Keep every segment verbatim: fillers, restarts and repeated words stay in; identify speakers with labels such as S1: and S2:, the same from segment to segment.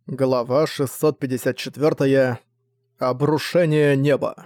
S1: Глава шестьсот пятьдесят четыре. Обрушение неба.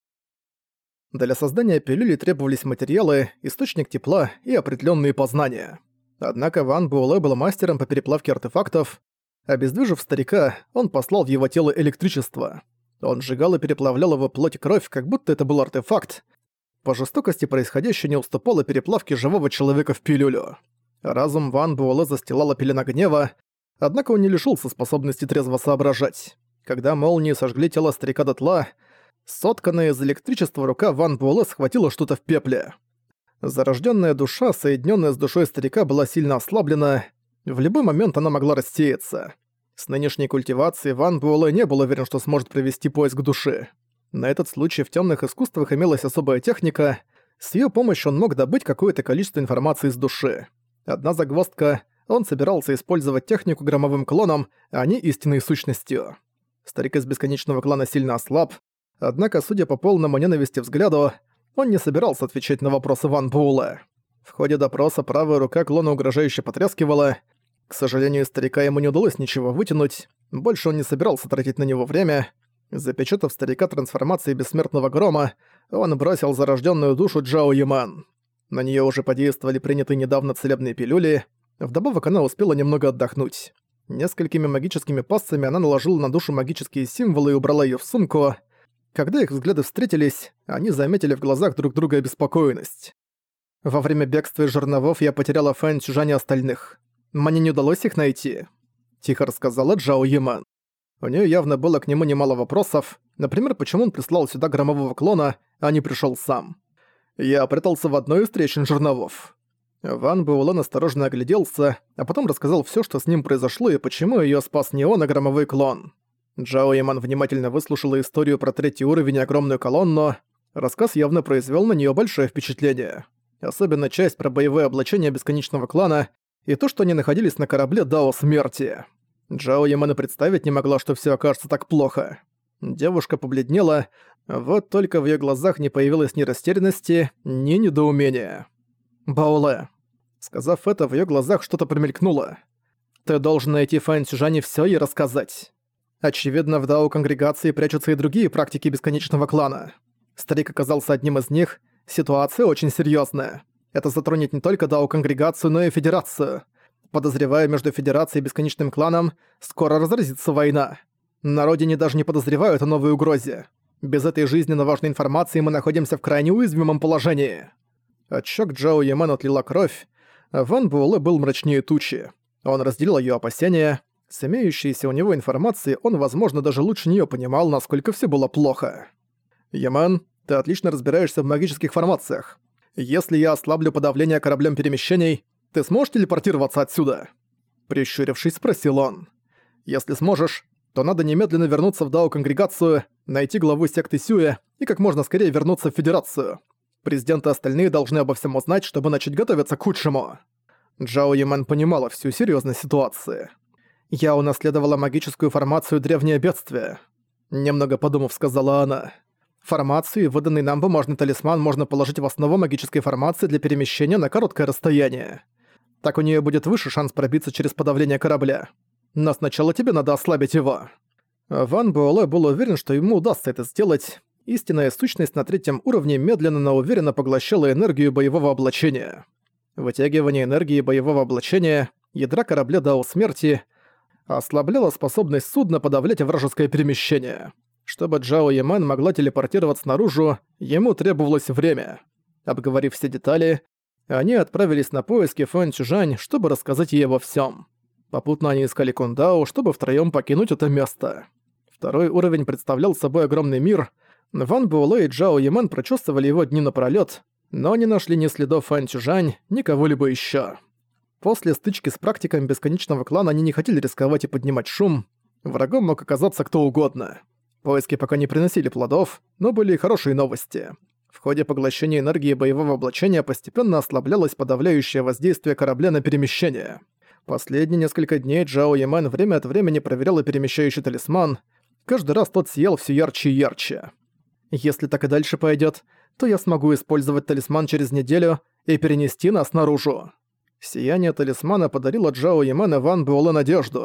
S1: Для создания пилюли требовались материалы, источник тепла и определенные познания. Однако Ван Буэлэ был мастером по переплавке артефактов. Обездвижив старика, он послал в его тело электричество. Он сжигал и переплавлял его плоть и кровь, как будто это был артефакт. По жестокости происходящее не уступало переплавке живого человека в пилюлю. Разум Ван Буэлэ застилала пелена гнева. Однако он не лишился способности трезво соображать. Когда молнии сожгли тело старика дотла, сотканная из электричества рука Ван Буэлэ схватила что-то в пепле. Зарожденная душа, соединенная с душой старика, была сильно ослаблена. В любой момент она могла рассеяться. С нынешней культивацией Ван Буэлэ не был уверен, что сможет провести поиск души. На этот случай в темных искусствах имелась особая техника. С ее помощью он мог добыть какое-то количество информации из души. Одна загвоздка — он собирался использовать технику громовым клоном, а не истинной сущностью. Старик из бесконечного клана сильно ослаб, однако, судя по полному ненависти взгляду, он не собирался отвечать на вопросы Ван Буэлэ. В ходе допроса правая рука клона угрожающе потряскивала. К сожалению, старика ему не удалось ничего вытянуть, больше он не собирался тратить на него время. Запечатав старика трансформацией бессмертного грома, он бросил зарожденную душу Джао Яман. На нее уже подействовали принятые недавно целебные пилюли. Вдобавок она успела немного отдохнуть. Несколькими магическими пассами она наложила на душу магические символы и убрала её в сумку. Когда их взгляды встретились, они заметили в глазах друг друга обеспокоенность. «Во время бегства из жерновов я потеряла Фэн Цзюжань и остальных. Мне не удалось их найти», — тихо рассказала Джао Яман. У неё явно было к нему немало вопросов. Например, почему он прислал сюда громового клона, а не пришёл сам. «Я прятался в одной из трещин жерновов». Ван Буэлэ осторожно огляделся, а потом рассказал всё, что с ним произошло и почему её спас не он, а громовой клон. Джао Яман внимательно выслушала историю про третий уровень и огромную колонну. Рассказ явно произвёл на неё большое впечатление. Особенно часть про боевое облачение бесконечного клана и то, что они находились на корабле Дао Смерти. Джао Яман и представить не могла, что всё окажется так плохо. Девушка побледнела, вот только в её глазах не появилось ни растерянности, ни недоумения. «Баолэ», сказав это, в её глазах что-то промелькнуло. «Ты должен найти Фэн Цзюжань и всё ей рассказать. Очевидно, в Дао-конгрегации прячутся и другие практики бесконечного клана. Старик оказался одним из них, ситуация очень серьёзная. Это затронет не только Дао-конгрегацию, но и Федерацию. Подозреваю, между Федерацией и бесконечным кланом скоро разразится война. На родине даже не подозревают о новой угрозе. Без этой жизненно важной информации мы находимся в крайне уязвимом положении». От щёк Джао Яман отлила кровь, а Ван Буэлэ был мрачнее тучи. Он разделил её опасения. С имеющейся у него информацией он, возможно, даже лучше неё понимал, насколько всё было плохо. «Яман, ты отлично разбираешься в магических формациях. Если я ослаблю подавление кораблем перемещений, ты сможешь телепортироваться отсюда?» Прищурившись, спросил он. «Если сможешь, то надо немедленно вернуться в Дао-конгрегацию, найти главу секты Сюэ и как можно скорее вернуться в Федерацию. Президент и остальные должны обо всем узнать, чтобы начать готовиться к худшему». Джао Яман понимала всю серьёзность ситуации. «Я унаследовала магическую формацию «Древнее бедствие», — немного подумав, сказала она. «Формацию и выданный нам бумажный талисман можно положить в основу магической формации для перемещения на короткое расстояние. Так у неё будет выше шанс пробиться через подавление корабля. Но сначала тебе надо ослабить его». Ван Буэлэ был уверен, что ему удастся это сделать. Истинная сущность на третьем уровне медленно, но уверенно поглощала энергию боевого облачения. Вытягивание энергии боевого облачения, ядра корабля Дао Смерти, ослабляло способность судна подавлять вражеское перемещение. Чтобы Джао Яман могла телепортироваться наружу, ему требовалось время. Обговорив все детали, они отправились на поиски Фэн Цзюжань, чтобы рассказать ей обо всем. Попутно они искали Кундао, чтобы втроем покинуть это место. Второй уровень представлял собой огромный мир. Ван Буэлэ и Джао Яман прочувствовали его дни напролёт, но не нашли ни следов Фэн Цзюжань, ни кого-либо ещё. После стычки с практиком бесконечного клана они не хотели рисковать и поднимать шум. Врагом мог оказаться кто угодно. Поиски пока не приносили плодов, но были и хорошие новости. В ходе поглощения энергии боевого облачения постепенно ослаблялось подавляющее воздействие корабля на перемещение. Последние несколько дней Джао Яман время от времени проверяла перемещающий талисман. Каждый раз тот сиял всё ярче и ярче. «Если так и дальше пойдёт, то я смогу использовать талисман через неделю и перенести нас наружу». Сияние талисмана подарило Джао Яман и Ван Буэлэ надежду.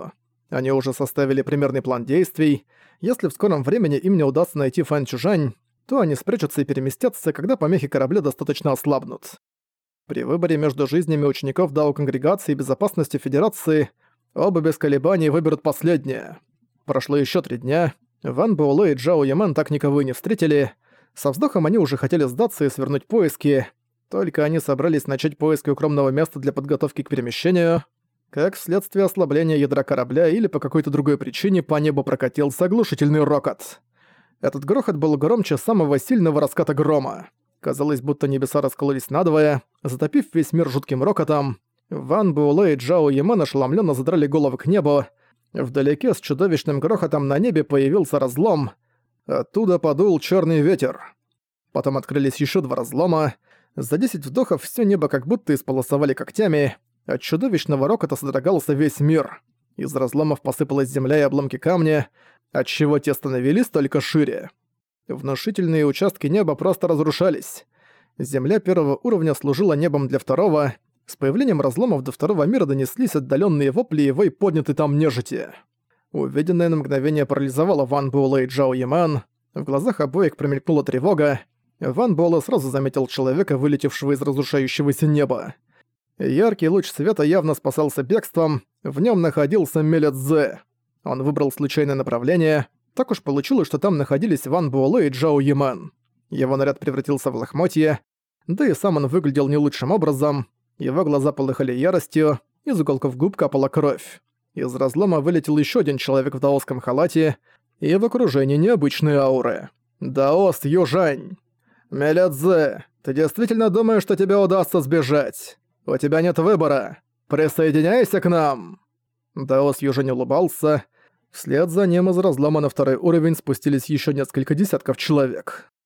S1: Они уже составили примерный план действий. Если в скором времени им не удастся найти Фэн Чжань, то они спрячутся и переместятся, когда помехи корабля достаточно ослабнут. При выборе между жизнями учеников Дао-конгрегации и безопасностью Федерации оба без колебаний выберут последнее. Прошло еще три дня. Ван Буэлэ и Джао Ямэн так никого и не встретили. Со вздохом они уже хотели сдаться и свернуть поиски. Только они собрались начать поиски укромного места для подготовки к перемещению, как вследствие ослабления ядра корабля или по какой-то другой причине по небу прокатился оглушительный рокот. Этот грохот был громче самого сильного раската грома. Казалось, будто небеса раскололись надвое, затопив весь мир жутким рокотом. Ван Буэлэ и Джао Ямэн ошеломленно задрали головы к небу. Вдалеке с чудовищным грохотом на небе появился разлом. Оттуда подул черный ветер. Потом открылись еще два разлома. За десять вдохов все небо как будто исполосовали когтями. От чудовищного рокота содрогался весь мир. Из разломов посыпалась земля и обломки камня, отчего те становились только шире. Внушительные участки неба просто разрушались. Земля первого уровня служила небом для второго. С появлением разломов до второго мира донеслись отдаленные вопли и вой поднятой там нежити. Увиденное на мгновение парализовало Ван Буэлэ и Джао Ямэн. В глазах обоих промелькнула тревога. Ван Буэлэ сразу заметил человека, вылетевшего из разрушающегося неба. Яркий луч света явно спасался бегством, в нем находился Меле Цзэ. Он выбрал случайное направление. Так уж получилось, что там находились Ван Буэлэ и Джао Ямэн. Его наряд превратился в лохмотье, да и сам он выглядел не лучшим образом. Его глаза полыхали яростью, из уголков губ капала кровь. Из разлома вылетел еще один человек в даосском халате, и в окружении необычные ауры. Даос Южань. «Меле Цзэ, ты действительно думаешь, что тебе удастся сбежать? У тебя нет выбора. Присоединяйся к нам!» Даос Южань улыбался. Вслед за ним из разлома на второй уровень спустились еще несколько десятков человек.